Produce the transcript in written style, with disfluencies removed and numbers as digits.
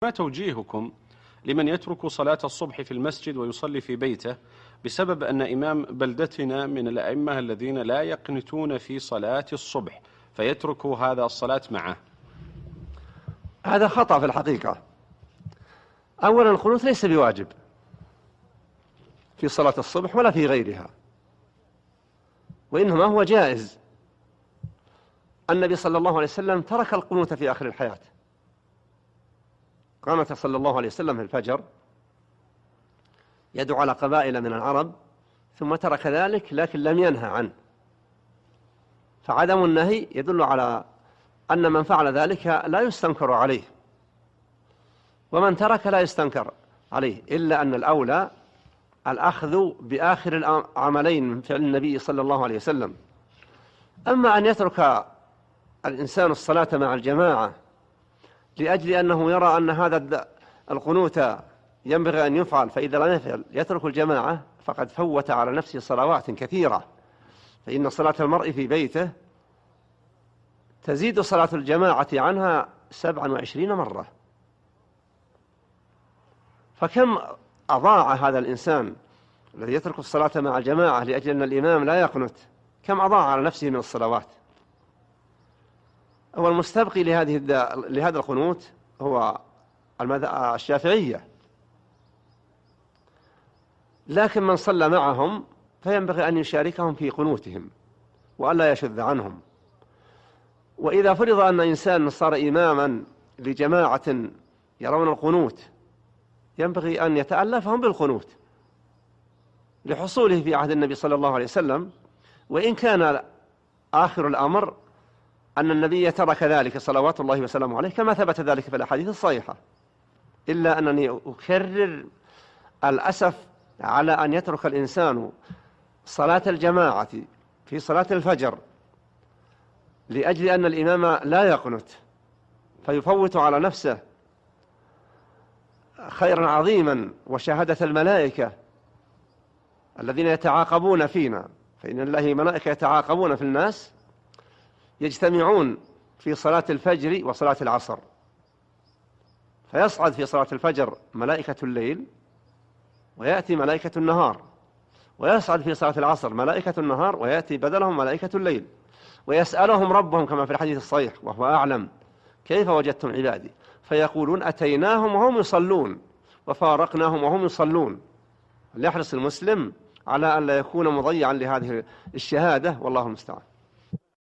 ما توجيهكم لمن يترك صلاة الصبح في المسجد ويصلي في بيته بسبب أن إمام بلدتنا من الأئمة الذين لا يقنتون في صلاة الصبح فيتركوا هذا الصلاة معه؟ هذا خطأ في الحقيقة. أولا القنوت ليس بواجب في صلاة الصبح ولا في غيرها، وإنما هو جائز. النبي صلى الله عليه وسلم ترك القنوت في آخر الحياة، قامت صلى الله عليه وسلم في الفجر يدعو على قبائل من العرب ثم ترك ذلك، لكن لم ينهى عنه، فعدم النهي يدل على أن من فعل ذلك لا يستنكر عليه، ومن ترك لا يستنكر عليه، إلا أن الأولى الأخذ بآخر العملين من فعل النبي صلى الله عليه وسلم. أما أن يترك الإنسان الصلاة مع الجماعة لأجل أنه يرى أن هذا القنوت ينبغي أن يفعل، فإذا لم يفعل يترك الجماعة، فقد فوت على نفسه صلوات كثيرة، فإن صلاة المرء في بيته تزيد صلاة الجماعة عنها 27 مرة. فكم أضاع هذا الإنسان الذي يترك الصلاة مع الجماعة لأجل أن الإمام لا يقنت، كم أضاع على نفسه من الصلوات. هو المستبقي لهذا القنوت هو الشافعية، لكن من صلى معهم فينبغي أن يشاركهم في قنوتهم وألا يشذ عنهم. وإذا فرض أن إنسان صار إماما لجماعة يرون القنوت، ينبغي أن يتألفهم بالقنوت لحصوله في عهد النبي صلى الله عليه وسلم، وإن كان آخر الأمر أن النبي ترك ذلك صلوات الله وسلامه عليه كما ثبت ذلك في الأحاديث الصحيحة، إلا أنني أكرر الأسف على أن يترك الإنسان صلاة الجماعة في صلاة الفجر لأجل أن الإمام لا يقنت، فيفوت على نفسه خيرا عظيما وشهادة الملائكة الذين يتعاقبون فينا، فإن الله ملائكة يتعاقبون في الناس يجتمعون في صلاة الفجر وصلاة العصر، فيصعد في صلاة الفجر ملائكة الليل ويأتي ملائكة النهار، ويصعد في صلاة العصر ملائكة النهار ويأتي بدلهم ملائكة الليل، ويسألهم ربهم كما في الحديث الصحيح وهو أعلم كيف وجدتم عبادي، فيقولون أتيناهم وهم يصلون وفارقناهم وهم يصلون. ليحرص المسلم على أن لا يكون مضيعا لهذه الشهادة، والله المستعان.